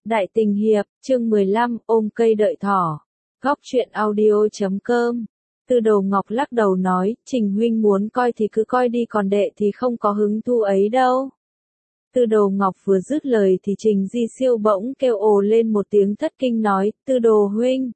Đại tình hiệp, chương 15, ôm cây đợi thỏ. Góc truyện audio.com. Tư Đồ Ngọc lắc đầu nói, Trình huynh muốn coi thì cứ coi đi, còn đệ thì không có hứng thú ấy đâu. Tư Đồ Ngọc vừa dứt lời thì Trình Di Siêu bỗng kêu ồ lên một tiếng thất kinh nói, Tư Đồ huynh.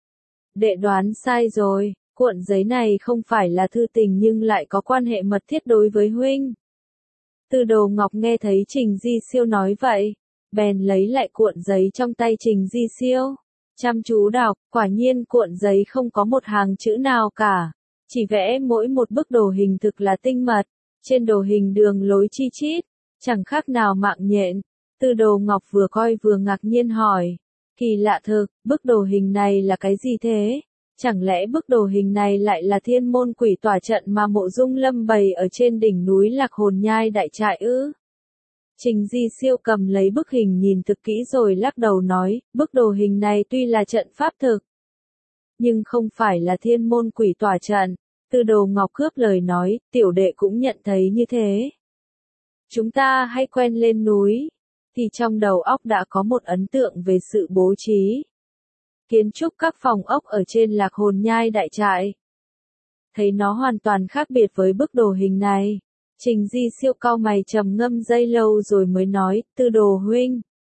Đệ đoán sai rồi, cuộn giấy này không phải là thư tình nhưng lại có quan hệ mật thiết đối với huynh. Tư Đồ Ngọc nghe thấy Trình Di Siêu nói vậy, bèn lấy lại cuộn giấy trong tay Trình Di Siêu. Chăm chú đọc, quả nhiên cuộn giấy không có một hàng chữ nào cả. Chỉ vẽ mỗi một bức đồ hình thực là tinh mật. Trên đồ hình đường lối chi chít, chẳng khác nào mạng nhện. Tư Đồ Ngọc vừa coi vừa ngạc nhiên hỏi. Kỳ lạ thực, bức đồ hình này là cái gì thế? Chẳng lẽ bức đồ hình này lại là thiên môn quỷ tỏa trận mà Mộ Dung Lâm bày ở trên đỉnh núi Lạc Hồn Nhai đại trại ư? Trình Di Siêu cầm lấy bức hình nhìn thực kỹ rồi lắc đầu nói, bức đồ hình này tuy là trận pháp thực, nhưng không phải là thiên môn quỷ tỏa trận. Tư Đồ Ngọc cướp lời nói, tiểu đệ cũng nhận thấy như thế. Chúng ta hay quen lên núi, thì trong đầu óc đã có một ấn tượng về sự bố trí kiến trúc các phòng ốc ở trên Lạc Hồn Nhai đại trại. Thấy nó hoàn toàn khác biệt với bức đồ hình này. Trình Di Siêu cau mày trầm ngâm giây lâu rồi mới nói, Tư Đồ huynh.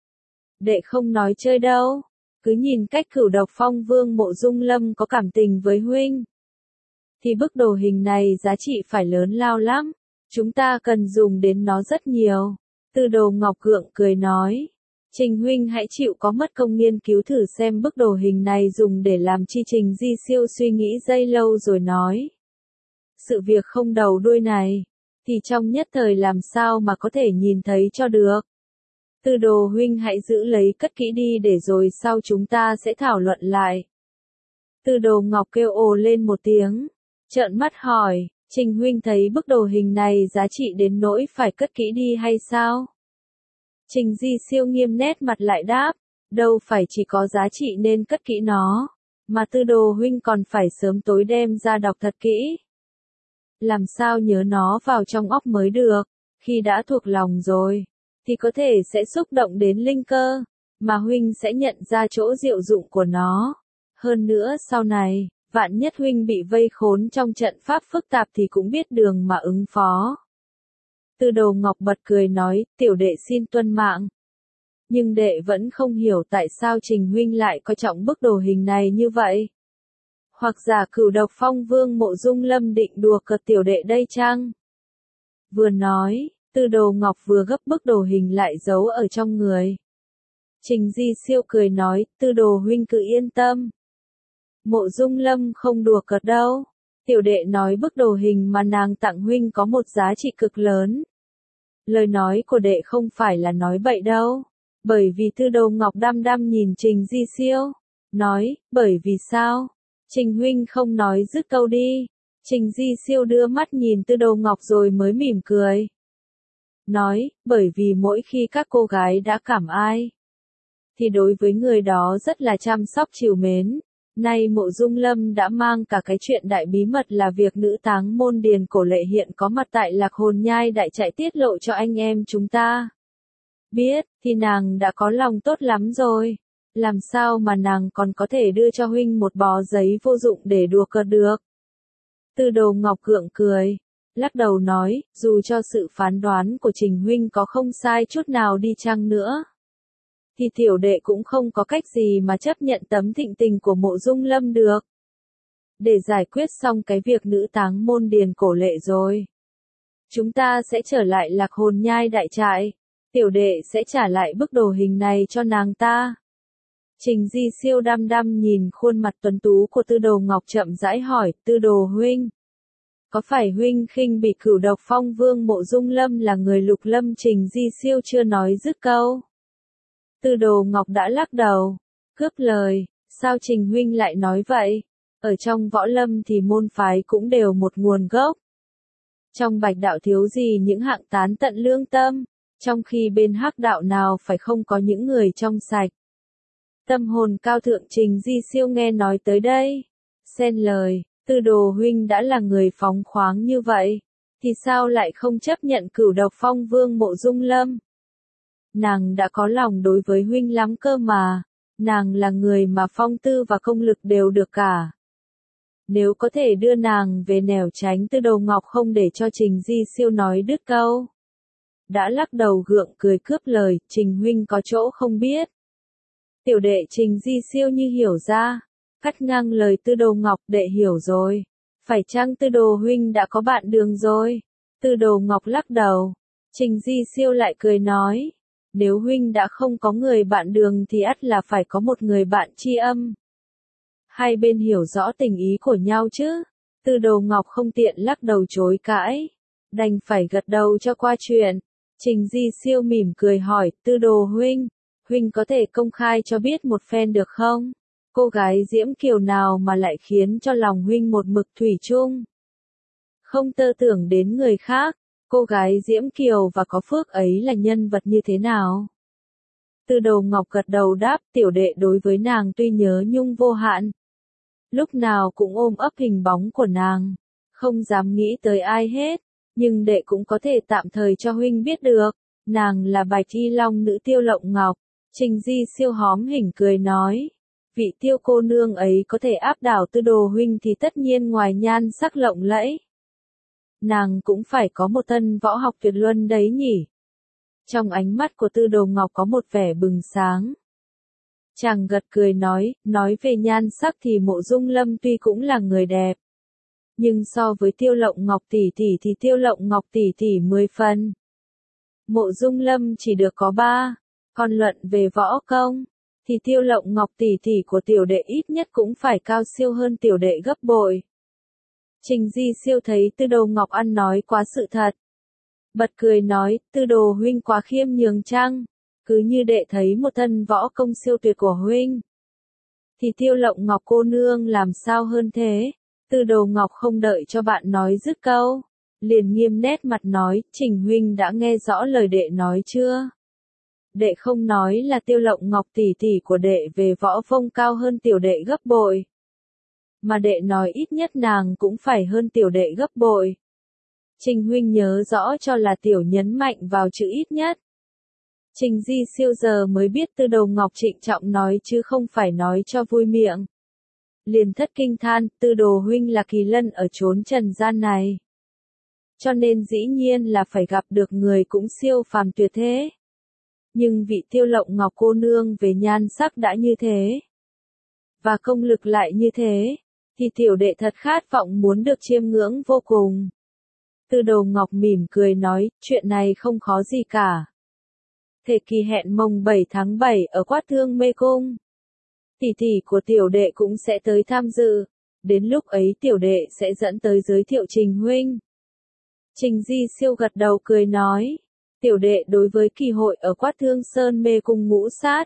Đệ không nói chơi đâu, cứ nhìn cách Cửu Độc Phong Vương Mộ Dung Lâm có cảm tình với huynh. Thì bức đồ hình này giá trị phải lớn lao lắm, chúng ta cần dùng đến nó rất nhiều. Tư Đồ Ngọc gượng cười nói, Trình huynh hãy chịu có mất công nghiên cứu thử xem bức đồ hình này dùng để làm chi. Trình Di Siêu suy nghĩ giây lâu rồi nói. Sự việc không đầu đuôi này, thì trong nhất thời làm sao mà có thể nhìn thấy cho được. Tư Đồ huynh hãy giữ lấy cất kỹ đi để rồi sau chúng ta sẽ thảo luận lại. Tư Đồ Ngọc kêu ồ lên một tiếng, trợn mắt hỏi, Trình huynh thấy bức đồ hình này giá trị đến nỗi phải cất kỹ đi hay sao? Trình Di Siêu nghiêm nét mặt lại đáp, đâu phải chỉ có giá trị nên cất kỹ nó, mà Tư Đồ huynh còn phải sớm tối đem ra đọc thật kỹ. Làm sao nhớ nó vào trong óc mới được, khi đã thuộc lòng rồi, thì có thể sẽ xúc động đến linh cơ, mà huynh sẽ nhận ra chỗ diệu dụng của nó. Hơn nữa sau này, vạn nhất huynh bị vây khốn trong trận pháp phức tạp thì cũng biết đường mà ứng phó. Tư Đồ Ngọc bật cười nói, tiểu đệ xin tuân mạng. Nhưng đệ vẫn không hiểu tại sao Trình huynh lại coi trọng bức đồ hình này như vậy. Hoặc giả Cửu Độc Phong Vương Mộ Dung Lâm định đùa cợt tiểu đệ đây chăng? Vừa nói, Tư Đồ Ngọc vừa gấp bức đồ hình lại giấu ở trong người. Trình Di Siêu cười nói, Tư Đồ huynh cứ yên tâm. Mộ Dung Lâm không đùa cợt đâu. Tiểu đệ nói bức đồ hình mà nàng tặng huynh có một giá trị cực lớn. Lời nói của đệ không phải là nói bậy đâu. Bởi vì Tư Đồ Ngọc đăm đăm nhìn Trình Di Siêu. Nói, bởi vì sao? Trình huynh không nói dứt câu đi. Trình Di Siêu đưa mắt nhìn Tư Đồ Ngọc rồi mới mỉm cười. Nói, bởi vì mỗi khi các cô gái đã cảm ai, thì đối với người đó rất là chăm sóc trìu mến. Nay Mộ Dung Lâm đã mang cả cái chuyện đại bí mật là việc nữ táng môn Điền Cổ Lệ hiện có mặt tại Lạc Hồn Nhai đại trại tiết lộ cho anh em chúng ta biết, thì nàng đã có lòng tốt lắm rồi. Làm sao mà nàng còn có thể đưa cho huynh một bó giấy vô dụng để đùa cợt được? Tư Đồ Ngọc gượng cười, lắc đầu nói, dù cho sự phán đoán của Trình huynh có không sai chút nào đi chăng nữa, thì tiểu đệ cũng không có cách gì mà chấp nhận tấm thịnh tình của Mộ Dung Lâm được. Để giải quyết xong cái việc nữ táng môn Điền Cổ Lệ rồi, chúng ta sẽ trở lại Lạc Hồn Nhai đại trại. Tiểu đệ sẽ trả lại bức đồ hình này cho nàng ta. Trình Di Siêu đăm đăm nhìn khuôn mặt tuấn tú của Tư Đồ Ngọc chậm rãi hỏi, Tư Đồ huynh, có phải huynh khinh bị Cửu Độc Phong Vương Mộ Dung Lâm là người Lục Lâm? Trình Di Siêu chưa nói dứt câu, Tư Đồ Ngọc đã lắc đầu, cướp lời, sao Trình huynh lại nói vậy? Ở trong võ lâm thì môn phái cũng đều một nguồn gốc. Trong Bạch đạo thiếu gì những hạng tán tận lương tâm, trong khi bên Hắc đạo nào phải không có những người trong sạch. Tâm hồn cao thượng. Trình Di Siêu nghe nói tới đây, xen lời, Tư Đồ huynh đã là người phóng khoáng như vậy, thì sao lại không chấp nhận Cửu Độc Phong Vương Mộ Dung Lâm? nàng đã có lòng đối với huynh lắm cơ mà, nàng là người mà phong tư và công lực đều được cả. Nếu có thể đưa nàng về nẻo tránh Tư Đồ Ngọc không để cho Trình Di Siêu nói đứt câu. Đã lắc đầu gượng cười cướp lời, Trình huynh có chỗ không biết. Tiểu đệ Trình Di Siêu như hiểu ra, cắt ngang lời Tư Đồ Ngọc, đệ hiểu rồi. Phải chăng Tư Đồ huynh đã có bạn đường rồi? Tư Đồ Ngọc lắc đầu. Trình Di Siêu lại cười nói, nếu huynh đã không có người bạn đường thì ắt là phải có một người bạn tri âm. Hai bên hiểu rõ tình ý của nhau chứ? Tư Đồ Ngọc không tiện lắc đầu chối cãi, đành phải gật đầu cho qua chuyện. Trình Di Siêu mỉm cười hỏi, Tư Đồ huynh có thể công khai cho biết một phen được không? Cô gái Diễm Kiều nào mà lại khiến cho lòng huynh một mực thủy chung? Không tơ tưởng đến người khác, cô gái Diễm Kiều và có phước ấy là nhân vật như thế nào? Tư Đồ Ngọc gật đầu đáp, tiểu đệ đối với nàng tuy nhớ nhung vô hạn. Lúc nào cũng ôm ấp hình bóng của nàng, không dám nghĩ tới ai hết, nhưng đệ cũng có thể tạm thời cho huynh biết được, nàng là Bạch Y Long nữ Tiêu Lộng Ngọc. Trình Di Siêu hóm hỉnh cười nói, vị Tiêu cô nương ấy có thể áp đảo Tư Đồ huynh thì tất nhiên ngoài nhan sắc lộng lẫy, nàng cũng phải có một thân võ học tuyệt luân đấy nhỉ. Trong ánh mắt của Tư Đồ Ngọc có một vẻ bừng sáng. Chàng gật cười nói về nhan sắc thì Mộ Dung Lâm tuy cũng là người đẹp, nhưng so với Tiêu Lộng Ngọc tỷ tỷ thì Tiêu Lộng Ngọc tỷ tỷ 10 phần. Mộ Dung Lâm chỉ được có 3, còn luận về võ công, thì Tiêu Lộng Ngọc tỷ tỷ của tiểu đệ ít nhất cũng phải cao siêu hơn tiểu đệ gấp bội. Trình Di Siêu thấy Tư Đồ Ngọc ăn nói quá sự thật, bật cười nói, Tư Đồ huynh quá khiêm nhường chăng? Cứ như đệ thấy một thân võ công siêu tuyệt của huynh, thì Tiêu Lộng Ngọc cô nương làm sao hơn thế? Tư Đồ Ngọc không đợi cho bạn nói dứt câu, liền nghiêm nét mặt nói, Trình huynh đã nghe rõ lời đệ nói chưa? Đệ không nói là Tiêu Lộng Ngọc tỷ tỷ của đệ về võ công cao hơn tiểu đệ gấp bội, mà đệ nói ít nhất nàng cũng phải hơn tiểu đệ gấp bội. Trình huynh nhớ rõ cho là tiểu nhấn mạnh vào chữ ít nhất. Trình Di Siêu giờ mới biết Tư Đồ Ngọc trịnh trọng nói chứ không phải nói cho vui miệng. Liền thất kinh than, Tư Đồ huynh là kỳ lân ở chốn trần gian này, cho nên dĩ nhiên là phải gặp được người cũng siêu phàm tuyệt thế. Nhưng vị Tiêu Lộng Ngọc cô nương về nhan sắc đã như thế, và công lực lại như thế, thì tiểu đệ thật khát vọng muốn được chiêm ngưỡng vô cùng. Tư Đồ Ngọc mỉm cười nói, chuyện này không khó gì cả. Thể kỳ hẹn mồng 7 tháng 7 ở Quát Thương Mê Cung. Tỷ tỷ của tiểu đệ cũng sẽ tới tham dự, đến lúc ấy tiểu đệ sẽ dẫn tới giới thiệu Trình huynh. Trình Di Siêu gật đầu cười nói, tiểu đệ đối với kỳ hội ở Quát Thương Sơn Mê Cung ngũ sát.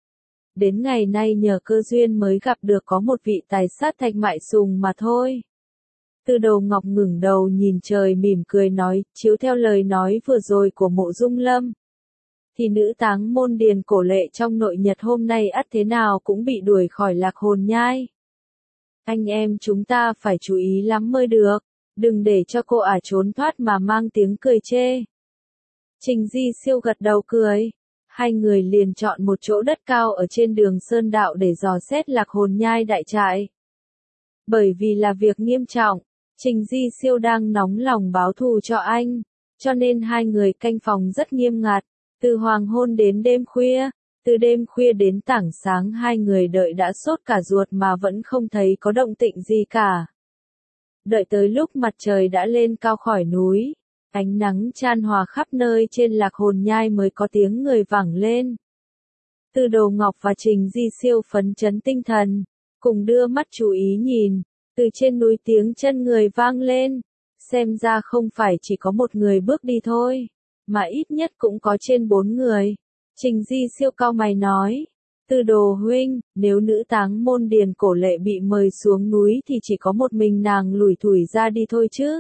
Đến ngày nay nhờ cơ duyên mới gặp được có một vị tài sát Thạch Mại Sùng mà thôi. Tư Đồ Ngọc ngẩng đầu nhìn trời mỉm cười nói, chiếu theo lời nói vừa rồi của Mộ Dung Lâm, thì nữ táng môn Điền Cổ Lệ trong nội nhật hôm nay ắt thế nào cũng bị đuổi khỏi Lạc Hồn Nhai. Anh em chúng ta phải chú ý lắm mới được, đừng để cho cô ả trốn thoát mà mang tiếng cười chê. Trình Di Siêu gật đầu cười, hai người liền chọn một chỗ đất cao ở trên đường Sơn Đạo để dò xét Lạc Hồn Nhai đại trại. Bởi vì là việc nghiêm trọng, Trình Di Siêu đang nóng lòng báo thù cho anh, cho nên hai người canh phòng rất nghiêm ngặt. Từ hoàng hôn đến đêm khuya, từ đêm khuya đến tảng sáng hai người đợi đã sốt cả ruột mà vẫn không thấy có động tĩnh gì cả. Đợi tới lúc mặt trời đã lên cao khỏi núi, ánh nắng chan hòa khắp nơi trên Lạc Hồn Nhai mới có tiếng người vẳng lên. Tư Đồ Ngọc và Trình Di Siêu phấn chấn tinh thần, cùng đưa mắt chú ý nhìn, từ trên núi tiếng chân người vang lên, xem ra không phải chỉ có một người bước đi thôi, mà ít nhất cũng có trên 4 người. Trình Di Siêu cau mày nói, Tư Đồ huynh, nếu nữ táng môn Điền Cổ Lệ bị mời xuống núi thì chỉ có một mình nàng lủi thủi ra đi thôi chứ.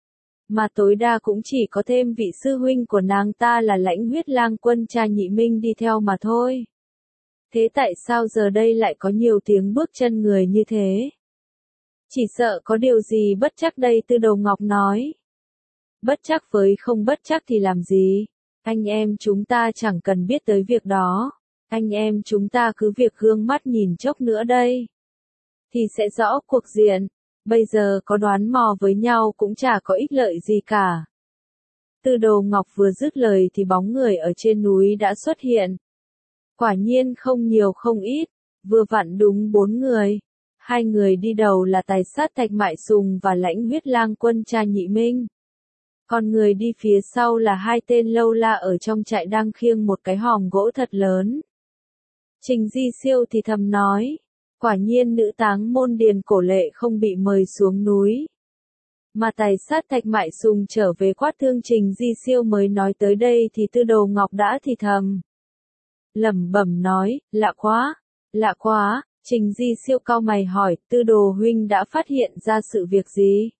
Mà tối đa cũng chỉ có thêm vị sư huynh của nàng ta là Lãnh Huyết Lang Quân cha Nhị Minh đi theo mà thôi. Thế tại sao giờ đây lại có nhiều tiếng bước chân người như thế? Chỉ sợ có điều gì bất chắc đây, Tư Đồ Ngọc nói. Bất chắc với không bất chắc thì làm gì? Anh em chúng ta chẳng cần biết tới việc đó. Anh em chúng ta cứ việc gương mắt nhìn chốc nữa đây. Thì sẽ rõ cuộc diện. Bây giờ có đoán mò với nhau cũng chả có ích lợi gì cả. Tư Đồ Ngọc vừa dứt lời thì bóng người ở trên núi đã xuất hiện. Quả nhiên không nhiều không ít, vừa vặn đúng 4 người. 2 người đi đầu là tài sát Thạch Mại Sùng và Lãnh Huyết Lang Quân Cha Nhị Minh. Còn người đi phía sau là 2 tên lâu la ở trong trại đang khiêng một cái hòm gỗ thật lớn. Trình Di Siêu thì thầm nói, quả nhiên nữ táng môn Điền Cổ Lệ không bị mời xuống núi. Mà tài sát Thạch Mại Sùng trở về quát thương Trình Di Siêu mới nói tới đây thì Tư Đồ Ngọc đã thì thầm. Lẩm bẩm nói, lạ quá, Trình Di Siêu cau mày hỏi, Tư Đồ huynh đã phát hiện ra sự việc gì?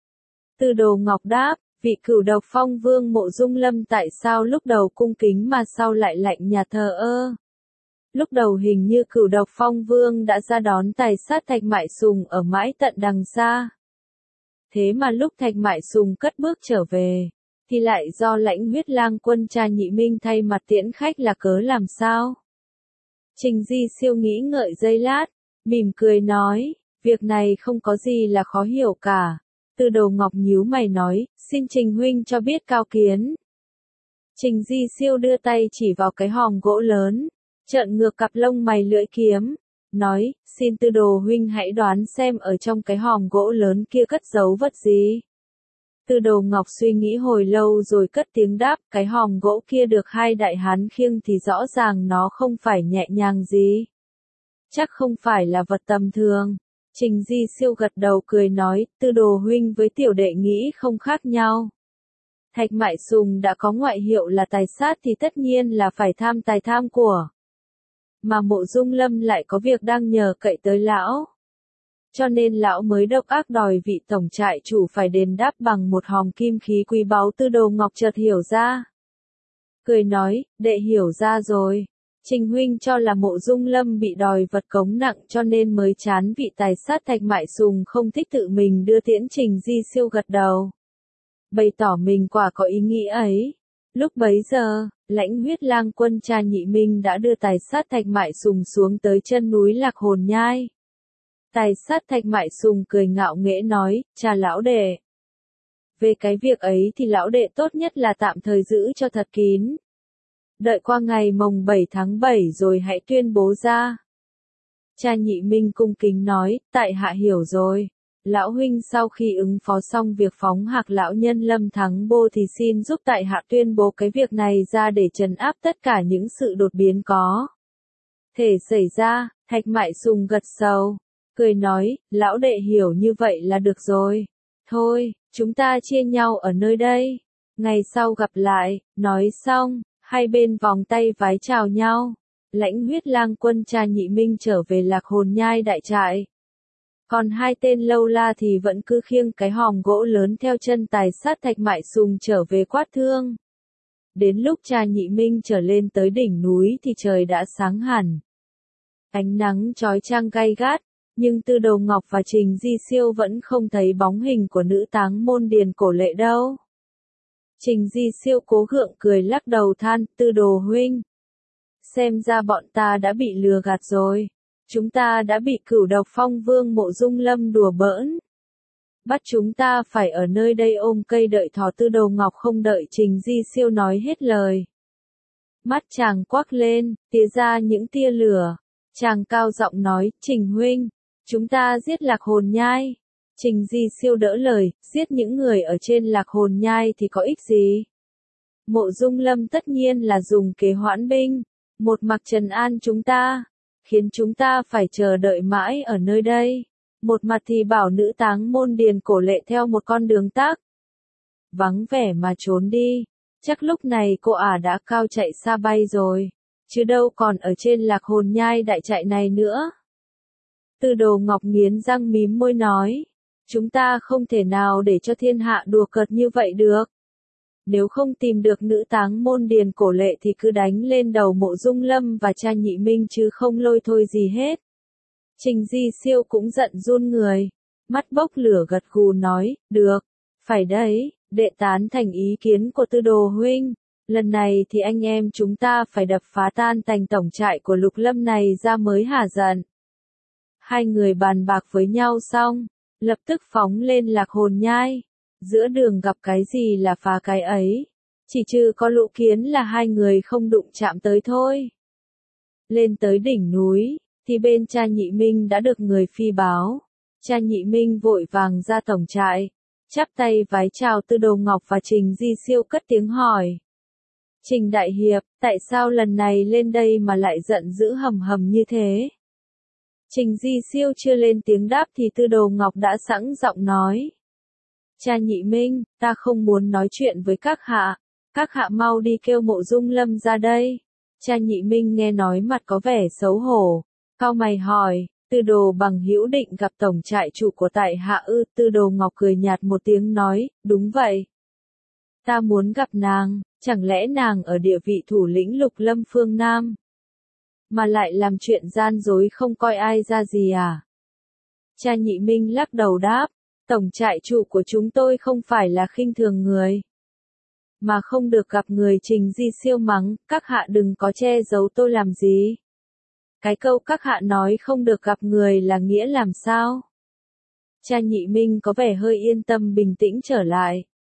Tư Đồ Ngọc đáp, vị Cửu Độc Phong Vương Mộ Dung Lâm tại sao lúc đầu cung kính mà sau lại lạnh nhạt thờ ơ? Lúc đầu hình như Cửu Độc Phong Vương đã ra đón tài sát Thạch Mại Sùng ở mãi tận đằng xa. Thế mà lúc Thạch Mại Sùng cất bước trở về, thì lại do Lãnh Huyết Lang Quân Cha Nhị Minh thay mặt tiễn khách là cớ làm sao? Trình Di Siêu nghĩ ngợi giây lát, mỉm cười nói, việc này không có gì là khó hiểu cả. Tư Đồ Ngọc nhíu mày nói, xin Trình huynh cho biết cao kiến. Trình Di Siêu đưa tay chỉ vào cái hòm gỗ lớn, trợn ngược cặp lông mày lưỡi kiếm, nói, xin Tư Đồ huynh hãy đoán xem ở trong cái hòm gỗ lớn kia cất giấu vật gì. Tư Đồ Ngọc suy nghĩ hồi lâu rồi cất tiếng đáp, cái hòm gỗ kia được 2 đại hán khiêng thì rõ ràng nó không phải nhẹ nhàng gì. Chắc không phải là vật tầm thường. Trình Di Siêu gật đầu cười nói, Tư Đồ huynh với tiểu đệ nghĩ không khác nhau. Thạch Mại Sùng đã có ngoại hiệu là tài sát thì tất nhiên là phải tham tài tham của. Mà Mộ Dung Lâm lại có việc đang nhờ cậy tới lão. Cho nên lão mới độc ác đòi vị tổng trại chủ phải đền đáp bằng một hòm kim khí quý báu. Tư Đồ Ngọc chợt hiểu ra. Cười nói, đệ hiểu ra rồi. Trình huynh cho là Mộ Dung Lâm bị đòi vật cống nặng cho nên mới chán vị tài sát Thạch Mại Sùng không thích tự mình đưa tiễn. Trình Di Siêu gật đầu, bày tỏ mình quả có ý nghĩ ấy. Lúc bấy giờ, Lãnh Huyết Lang Quân Cha Nhị Minh đã đưa tài sát Thạch Mại Sùng xuống tới chân núi Lạc Hồn Nhai. Tài sát Thạch Mại Sùng cười ngạo nghễ nói, cha lão đệ. Về cái việc ấy thì lão đệ tốt nhất là tạm thời giữ cho thật kín. Đợi qua ngày mồng 7 tháng 7 rồi hãy tuyên bố ra. Cha Nhị Minh cung kính nói, tại hạ hiểu rồi. Lão huynh sau khi ứng phó xong việc phóng hạc lão nhân Lâm Thắng Bô thì xin giúp tại hạ tuyên bố cái việc này ra để trấn áp tất cả những sự đột biến có thể xảy ra. Thạch Mại Sùng gật sầu, cười nói, lão đệ hiểu như vậy là được rồi. Thôi, chúng ta chia nhau ở nơi đây. Ngày sau gặp lại. Nói xong, hai bên vòng tay vái chào nhau. Lãnh Huyết Lang Quân Cha Nhị Minh trở về Lạc Hồn Nhai đại trại. Còn 2 tên lâu la thì vẫn cứ khiêng cái hòm gỗ lớn theo chân tài sát Thạch Mại Sùng trở về quát thương. Đến lúc Cha Nhị Minh trở lên tới đỉnh núi thì trời đã sáng hẳn. Ánh nắng chói chang gay gắt, nhưng Tư Đồ Ngọc và Trình Di Siêu vẫn không thấy bóng hình của nữ táng môn Điền Cổ Lệ đâu. Trình Di Siêu cố gượng cười lắc đầu than, Tư Đồ huynh. Xem ra bọn ta đã bị lừa gạt rồi. Chúng ta đã bị Cửu Độc Phong Vương Mộ Dung Lâm đùa bỡn. Bắt chúng ta phải ở nơi đây ôm cây đợi thỏ. Tư Đồ Ngọc không đợi Trình Di Siêu nói hết lời. Mắt chàng quắc lên, tia ra những tia lửa. Chàng cao giọng nói, Trình huynh, chúng ta giết Lạc Hồn Nhai. Trình Di Siêu đỡ lời, giết những người ở trên Lạc Hồn Nhai thì có ích gì? Mộ Dung Lâm tất nhiên là dùng kế hoãn binh, một mặt trấn an chúng ta, khiến chúng ta phải chờ đợi mãi ở nơi đây. Một mặt thì bảo nữ táng môn Điền Cổ Lệ theo một con đường tắc vắng vẻ mà trốn đi. Chắc lúc này cô đã cao chạy xa bay rồi, chứ đâu còn ở trên Lạc Hồn Nhai đại trại này nữa. Tư Đồ Ngọc nghiến răng mím môi nói, chúng ta không thể nào để cho thiên hạ đùa cợt như vậy được. Nếu không tìm được nữ táng môn Điền Cổ Lệ thì cứ đánh lên đầu Mộ Dung Lâm và Cha Nhị Minh chứ không lôi thôi gì hết. Trình Di Siêu cũng giận run người, mắt bốc lửa gật gù nói, được, phải đấy, đệ tán thành ý kiến của Tư Đồ huynh. Lần này thì anh em chúng ta phải đập phá tan tành tổng trại của Lục Lâm này ra mới hả giận. Hai người bàn bạc với nhau xong, lập tức phóng lên Lạc Hồn Nhai. Giữa đường gặp cái gì là phá cái ấy. Chỉ trừ có Lũ Kiến là hai người không đụng chạm tới thôi. Lên tới đỉnh núi, thì bên cha Nhị Minh đã được người phi báo. Cha Nhị Minh vội vàng ra tổng trại, chắp tay vái chào Tư Đồ Ngọc và Trình Di Siêu cất tiếng hỏi. Trình Đại Hiệp, tại sao lần này lên đây mà lại giận dữ hầm hầm như thế? Trình Di Siêu chưa lên tiếng đáp thì Tư Đồ Ngọc đã sẵn giọng nói. Cha Nhị Minh, ta không muốn nói chuyện với các hạ mau đi kêu Mộ Dung Lâm ra đây. Cha Nhị Minh nghe nói mặt có vẻ xấu hổ, cau mày hỏi, Tư Đồ Bằng Hữu định gặp tổng trại chủ của tại hạ ư? Tư Đồ Ngọc cười nhạt một tiếng nói, đúng vậy. Ta muốn gặp nàng, chẳng lẽ nàng ở địa vị thủ lĩnh Lục Lâm phương Nam, mà lại làm chuyện gian dối không coi ai ra gì à? Cha Nhị Minh lắc đầu đáp, tổng trại chủ của chúng tôi không phải là khinh thường người, mà không được gặp người. Trình Di Siêu mắng, các hạ đừng có che giấu tôi làm gì. Cái câu các hạ nói không được gặp người là nghĩa làm sao? Cha Nhị Minh có vẻ hơi yên tâm bình tĩnh trở lại.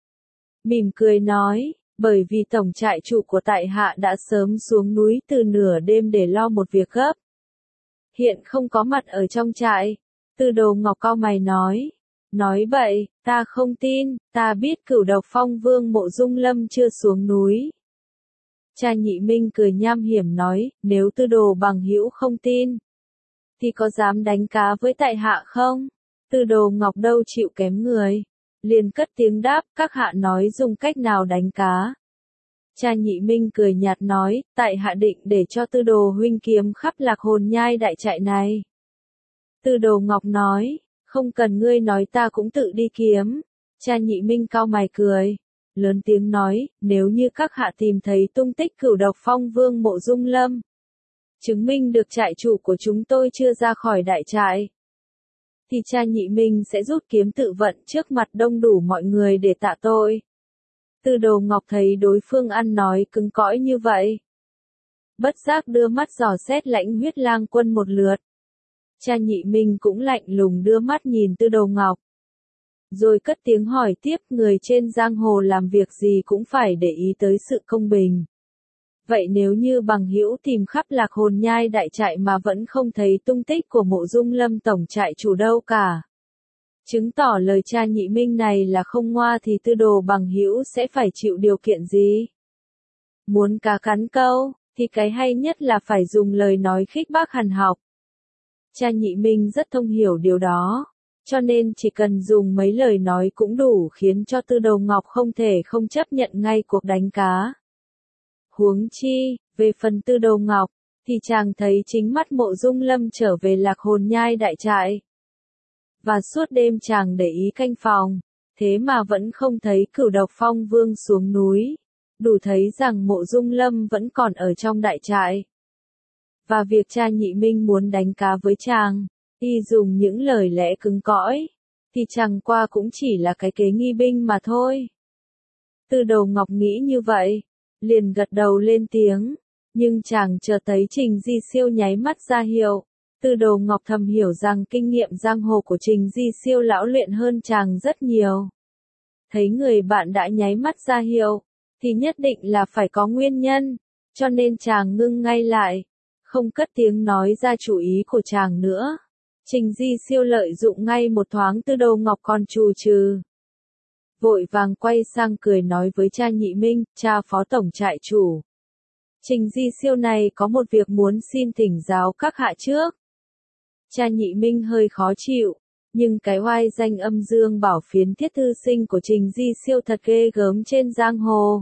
Mỉm cười nói, bởi vì tổng trại chủ của tại hạ đã sớm xuống núi từ nửa đêm để lo một việc gấp. Hiện không có mặt ở trong trại. Tư Đồ Ngọc cau mày nói bậy, ta không tin, ta biết Cửu Độc Phong Vương Mộ Dung Lâm chưa xuống núi. Cha Nhị Minh cười nham hiểm nói, nếu Tư Đồ Bằng Hữu không tin, thì có dám đánh cá với tại hạ không? Tư Đồ Ngọc đâu chịu kém người, liền cất tiếng đáp, các hạ nói dùng cách nào đánh cá? Cha Nhị Minh cười nhạt nói, tại hạ định để cho Tư Đồ huynh kiếm khắp Lạc Hồn Nhai đại trại này. Tư Đồ Ngọc nói, không cần ngươi nói ta cũng tự đi kiếm. Cha Nhị Minh cau mày cười, lớn tiếng nói, nếu như các hạ tìm thấy tung tích Cửu Độc Phong Vương Mộ Dung Lâm, chứng minh được trại chủ của chúng tôi chưa ra khỏi đại trại, thì cha Nhị Minh sẽ rút kiếm tự vận trước mặt đông đủ mọi người để tạ tội. Tư Đồ Ngọc thấy đối phương ăn nói cứng cỏi như vậy, bất giác đưa mắt dò xét Lãnh Huyết Lang Quân một lượt. Cha Nhị Minh cũng lạnh lùng đưa mắt nhìn Tư Đồ Ngọc, rồi cất tiếng hỏi tiếp, người trên giang hồ làm việc gì cũng phải để ý tới sự công bình. Vậy nếu như Bằng Hữu tìm khắp Lạc Hồn Nhai đại trại mà vẫn không thấy tung tích của Mộ Dung Lâm tổng trại chủ đâu cả, chứng tỏ lời cha Nhị Minh này là không ngoa, thì Tư Đồ Bằng Hữu sẽ phải chịu điều kiện gì? Muốn cá cắn câu, thì cái hay nhất là phải dùng lời nói khích bác hằn học. Cha Nhị Minh rất thông hiểu điều đó, cho nên chỉ cần dùng mấy lời nói cũng đủ khiến cho Tư Đồ Ngọc không thể không chấp nhận ngay cuộc đánh cá. Huống chi, về phần Tư Đồ Ngọc, thì chàng thấy chính mắt Mộ Dung Lâm trở về Lạc Hồn Nhai đại trại, và suốt đêm chàng để ý canh phòng, thế mà vẫn không thấy Cửu Độc Phong Vương xuống núi, đủ thấy rằng Mộ Dung Lâm vẫn còn ở trong đại trại. Và việc cha Nhị Minh muốn đánh cá với chàng, y dùng những lời lẽ cứng cỏi, thì chẳng qua cũng chỉ là cái kế nghi binh mà thôi. Tư Đồ Ngọc nghĩ như vậy, liền gật đầu lên tiếng, nhưng chàng chợt thấy Trình Di Siêu nháy mắt ra hiệu. Tư Đồ Ngọc thầm hiểu rằng kinh nghiệm giang hồ của Trình Di Siêu lão luyện hơn chàng rất nhiều. Thấy người bạn đã nháy mắt ra hiệu, thì nhất định là phải có nguyên nhân, cho nên chàng ngưng ngay lại, không cất tiếng nói ra chủ ý của chàng nữa. Trình Di Siêu lợi dụng ngay một thoáng Tư Đồ Ngọc còn trù trừ, vội vàng quay sang cười nói với cha Nhị Minh, cha phó tổng trại chủ. Trình Di Siêu này có một việc muốn xin thỉnh giáo các hạ trước. Cha Nhị Minh hơi khó chịu, nhưng cái oai danh âm dương bảo phiến thiết thư sinh của Trình Di Siêu thật ghê gớm trên giang hồ.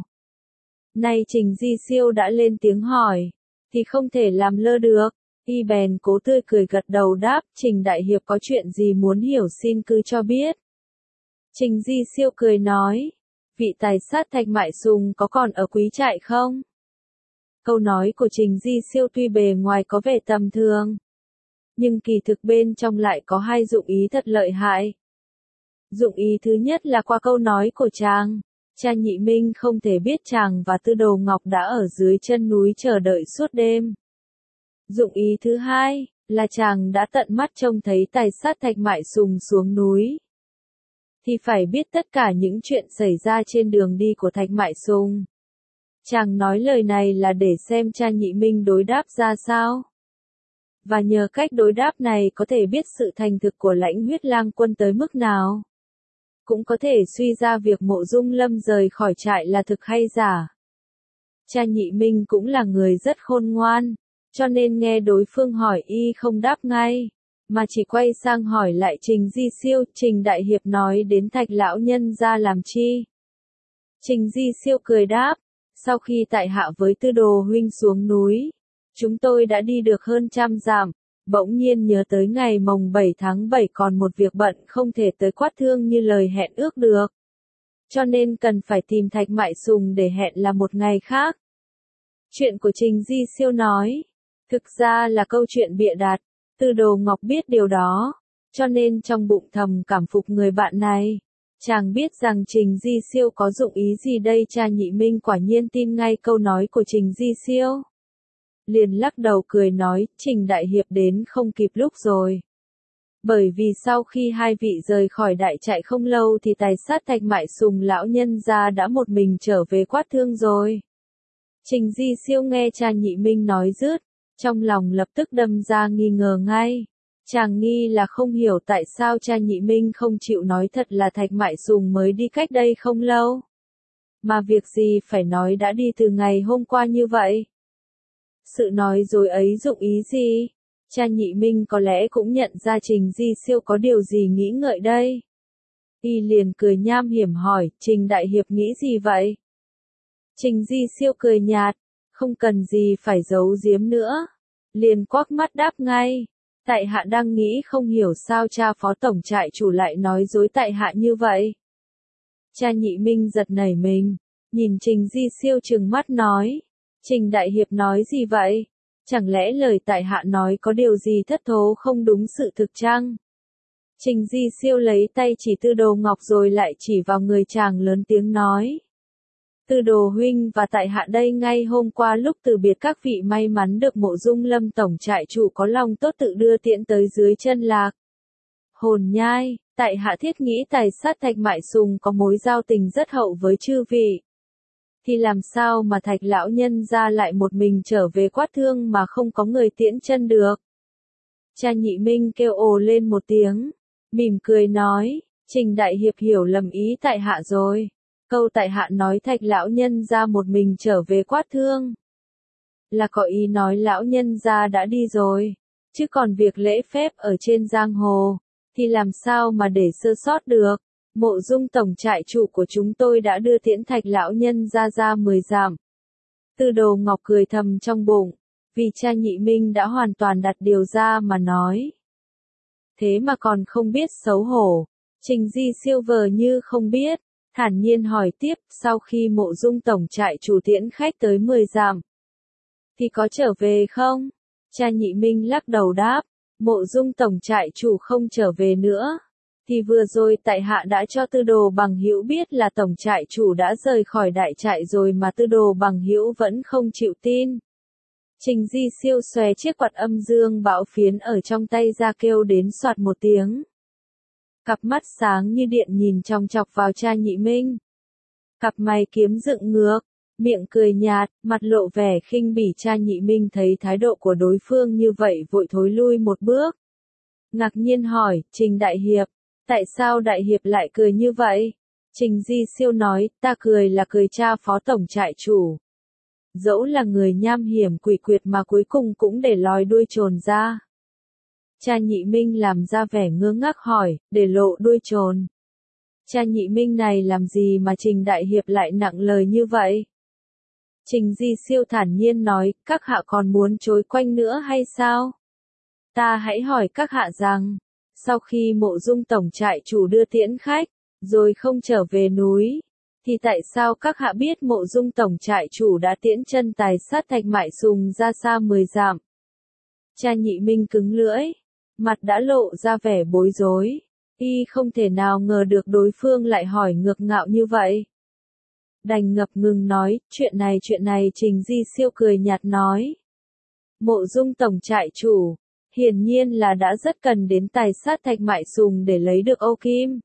Nay Trình Di Siêu đã lên tiếng hỏi, thì không thể làm lơ được. Y bèn cố tươi cười gật đầu đáp, Trình Đại Hiệp có chuyện gì muốn hiểu xin cứ cho biết. Trình Di Siêu cười nói, vị tài sát Thạch Mại Sùng có còn ở quý trại không? Câu nói của Trình Di Siêu tuy bề ngoài có vẻ tầm thường, nhưng kỳ thực bên trong lại có hai dụng ý thật lợi hại. Dụng ý thứ nhất là qua câu nói của chàng, Cha Nhị Minh không thể biết chàng và Tư Đồ Ngọc đã ở dưới chân núi chờ đợi suốt đêm. Dụng ý thứ hai, là chàng đã tận mắt trông thấy tài sát Thạch Mại Sùng xuống núi. Thì phải biết tất cả những chuyện xảy ra trên đường đi của Thạch Mại Sùng. Chàng nói lời này là để xem cha Nhị Minh đối đáp ra sao. Và nhờ cách đối đáp này có thể biết sự thành thực của Lãnh Huyết Lang Quân tới mức nào. Cũng có thể suy ra việc Mộ Dung Lâm rời khỏi trại là thực hay giả. Cha Nhị Minh cũng là người rất khôn ngoan, cho nên nghe đối phương hỏi y không đáp ngay, mà chỉ quay sang hỏi lại Trình Di Siêu. Trình Đại Hiệp nói đến Thạch lão nhân ra làm chi? Trình Di Siêu cười đáp, sau khi tại hạ với Tư Đồ huynh xuống núi, chúng tôi đã đi được hơn 100 dặm, bỗng nhiên nhớ tới ngày mồng 7 tháng 7 còn một việc bận không thể tới Quát Thương như lời hẹn ước được. Cho nên cần phải tìm Thạch Mại Sùng để hẹn là một ngày khác. Chuyện của Trình Di Siêu nói, thực ra là câu chuyện bịa đặt, Tư Đồ Ngọc biết điều đó, cho nên trong bụng thầm cảm phục người bạn này. Chàng biết rằng Trình Di Siêu có dụng ý gì đây. Cha Nhị Minh quả nhiên tin ngay câu nói của Trình Di Siêu. Liền lắc đầu cười nói, Trình Đại Hiệp đến không kịp lúc rồi. Bởi vì sau khi hai vị rời khỏi đại trại không lâu thì tài sát Thạch Mại Sùng lão nhân gia đã một mình trở về Quát Thương rồi. Trình Di Siêu nghe cha Nhị Minh nói dứt, trong lòng lập tức đâm ra nghi ngờ ngay. Chàng nghi là không hiểu tại sao cha Nhị Minh không chịu nói thật là Thạch Mại Sùng mới đi cách đây không lâu. Mà việc gì phải nói đã đi từ ngày hôm qua như vậy. Sự nói dối ấy dụng ý gì? Cha Nhị Minh có lẽ cũng nhận ra Trình Di Siêu có điều gì nghĩ ngợi đây. Y liền cười nham hiểm hỏi, Trình Đại Hiệp nghĩ gì vậy? Trình Di Siêu cười nhạt, không cần gì phải giấu giếm nữa. Liền quắc mắt đáp ngay, tại hạ đang nghĩ không hiểu sao cha phó tổng trại chủ lại nói dối tại hạ như vậy. Cha Nhị Minh giật nảy mình, nhìn Trình Di Siêu trừng mắt nói, Trình Đại Hiệp nói gì vậy? Chẳng lẽ lời tại hạ nói có điều gì thất thố không đúng sự thực chăng? Trình Di Siêu lấy tay chỉ Tư Đồ Ngọc rồi lại chỉ vào người chàng lớn tiếng nói. Tư Đồ huynh và tại hạ đây ngay hôm qua lúc từ biệt các vị may mắn được Mộ Dung Lâm tổng trại chủ có lòng tốt tự đưa tiễn tới dưới chân lạc. Hồn nhai, tại hạ thiết nghĩ tài sát Thạch Mại Sùng có mối giao tình rất hậu với chư vị. Thì làm sao mà Thạch lão nhân ra lại một mình trở về Quát Thương mà không có người tiễn chân được? Cha Nhị Minh kêu ồ lên một tiếng, mỉm cười nói, Trình Đại Hiệp hiểu lầm ý tại hạ rồi. Câu tại hạ nói Thạch lão nhân ra một mình trở về Quát Thương là có ý nói lão nhân ra đã đi rồi, chứ còn việc lễ phép ở trên giang hồ thì làm sao mà để sơ sót được. Mộ Dung tổng trại chủ của chúng tôi đã đưa tiễn Thạch lão nhân ra 10 dặm. Tư Đồ Ngọc cười thầm trong bụng, vì cha Nhị Minh đã hoàn toàn đặt điều ra mà nói. Thế mà còn không biết xấu hổ. Trình Di Siêu vờ như không biết, thản nhiên hỏi tiếp, sau khi Mộ Dung tổng trại chủ tiễn khách tới 10 dặm thì có trở về không? Cha Nhị Minh lắc đầu đáp, Mộ Dung tổng trại chủ không trở về nữa. Thì vừa rồi tại hạ đã cho Tư Đồ Bằng Hữu biết là tổng trại chủ đã rời khỏi đại trại rồi mà Tư Đồ Bằng Hữu vẫn không chịu tin. Trình Di Siêu xòe chiếc quạt âm dương bão phiến ở trong tay ra kêu đến soạt một tiếng. Cặp mắt sáng như điện nhìn chòng chọc vào cha Nhị Minh. Cặp mày kiếm dựng ngược, miệng cười nhạt, mặt lộ vẻ khinh bỉ. Cha Nhị Minh thấy thái độ của đối phương như vậy vội thối lui một bước. Ngạc nhiên hỏi, Trình Đại Hiệp, tại sao Đại Hiệp lại cười như vậy? Trình Di Siêu nói, ta cười là cười cha phó tổng trại chủ. Dẫu là người nham hiểm quỷ quyệt mà cuối cùng cũng để lòi đuôi trồn ra. Cha Nhị Minh làm ra vẻ ngơ ngác hỏi, để lộ đuôi trồn. Cha Nhị Minh này làm gì mà Trình Đại Hiệp lại nặng lời như vậy? Trình Di Siêu thản nhiên nói, các hạ còn muốn chối quanh nữa hay sao? Ta hãy hỏi các hạ rằng, sau khi Mộ Dung tổng trại chủ đưa tiễn khách, rồi không trở về núi, thì tại sao các hạ biết Mộ Dung tổng trại chủ đã tiễn chân tài sát Thạch Mại Sùng ra xa 10 dặm? Cha Nhị Minh cứng lưỡi, mặt đã lộ ra vẻ bối rối, y không thể nào ngờ được đối phương lại hỏi ngược ngạo như vậy. đành ngập ngừng nói, chuyện này Trình Di Siêu cười nhạt nói. Mộ Dung tổng trại chủ, hiển nhiên là đã rất cần đến tài sát thạch mại sùng để lấy được Âu Kim,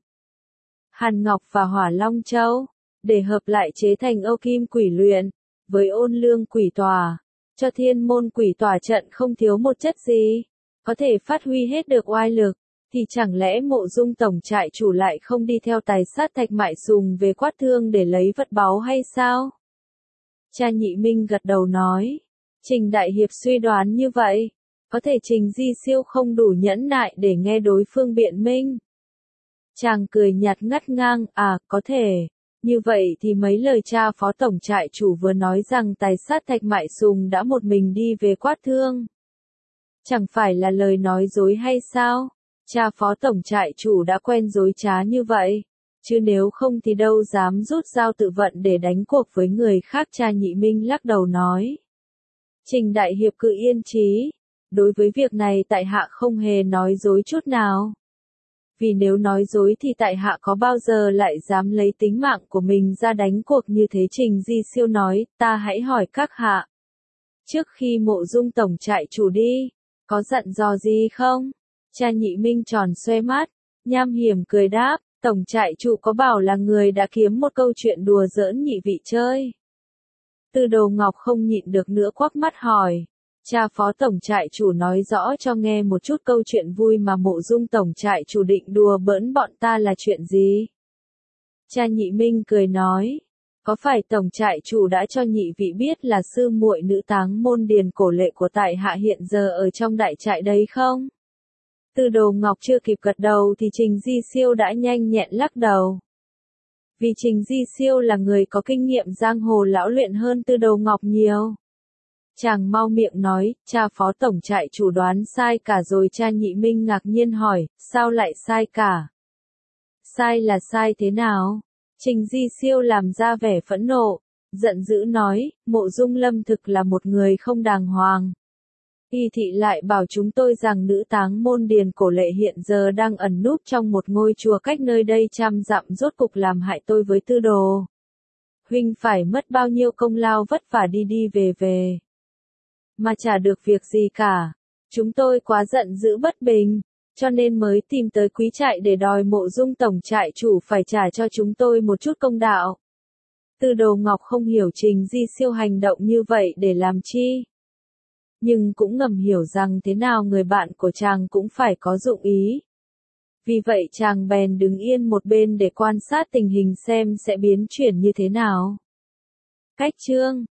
Hàn Ngọc và Hỏa Long Châu, để hợp lại chế thành Âu Kim quỷ luyện, với ôn lương quỷ tòa, cho thiên môn quỷ tòa trận không thiếu một chất gì, có thể phát huy hết được oai lực, thì chẳng lẽ Mộ Dung tổng trại chủ lại không đi theo tài sát thạch mại sùng về Quát Thương để lấy vật báu hay sao? Cha Nhị Minh gật đầu nói, Trình Đại Hiệp suy đoán như vậy, có thể Trình Di Siêu không đủ nhẫn nại để nghe đối phương biện minh. Chàng cười nhạt ngắt ngang, có thể. Như vậy thì mấy lời cha phó tổng trại chủ vừa nói rằng tài sát thạch mại sùng đã một mình đi về Quát Thương. Chẳng phải là lời nói dối hay sao? Cha phó tổng trại chủ đã quen dối trá như vậy. Chứ nếu không thì đâu dám rút dao tự vận để đánh cuộc với người khác. Cha Nhị Minh lắc đầu nói. Trình Đại Hiệp cứ yên trí. Đối với việc này tại hạ không hề nói dối chút nào. Vì nếu nói dối thì tại hạ có bao giờ lại dám lấy tính mạng của mình ra đánh cuộc như thế. Trình Di Siêu nói, ta hãy hỏi các hạ. Trước khi Mộ Dung tổng trại chủ đi, có dặn dò gì không? Cha Nhị Minh tròn xoe mắt, nham hiểm cười đáp, tổng trại chủ có bảo là người đã kiếm một câu chuyện đùa giỡn nhị vị chơi. Tư Đồ Ngọc không nhịn được nữa quắc mắt hỏi. Cha phó tổng trại chủ nói rõ cho nghe một chút câu chuyện vui mà Mộ Dung tổng trại chủ định đùa bỡn bọn ta là chuyện gì? Cha Nhị Minh cười nói, có phải tổng trại chủ đã cho nhị vị biết là sư muội nữ táng môn Điền Cổ Lệ của tại hạ hiện giờ ở trong đại trại đấy không? Tư Đồ Ngọc chưa kịp gật đầu thì Trình Di Siêu đã nhanh nhẹn lắc đầu. Vì Trình Di Siêu là người có kinh nghiệm giang hồ lão luyện hơn Tư Đồ Ngọc nhiều. Chàng mau miệng nói, cha phó tổng trại chủ đoán sai cả rồi. Cha Nhị Minh ngạc nhiên hỏi, sao lại sai cả? Sai là sai thế nào? Trình Di Siêu làm ra vẻ phẫn nộ, giận dữ nói, Mộ Dung Lâm thực là một người không đàng hoàng. Y thị lại bảo chúng tôi rằng nữ táng môn Điền Cổ Lệ hiện giờ đang ẩn núp trong một ngôi chùa cách nơi đây 100 dặm, rốt cục làm hại tôi với Tư Đồ huynh phải mất bao nhiêu công lao vất vả đi về. Mà chả được việc gì cả. Chúng tôi quá giận dữ bất bình, cho nên mới tìm tới quý trại để đòi Mộ Dung tổng trại chủ phải trả cho chúng tôi một chút công đạo. Tư Đồ Ngọc không hiểu Trình Di Siêu hành động như vậy để làm chi. Nhưng cũng ngầm hiểu rằng thế nào người bạn của chàng cũng phải có dụng ý. Vì vậy chàng bèn đứng yên một bên để quan sát tình hình xem sẽ biến chuyển như thế nào. Cách chương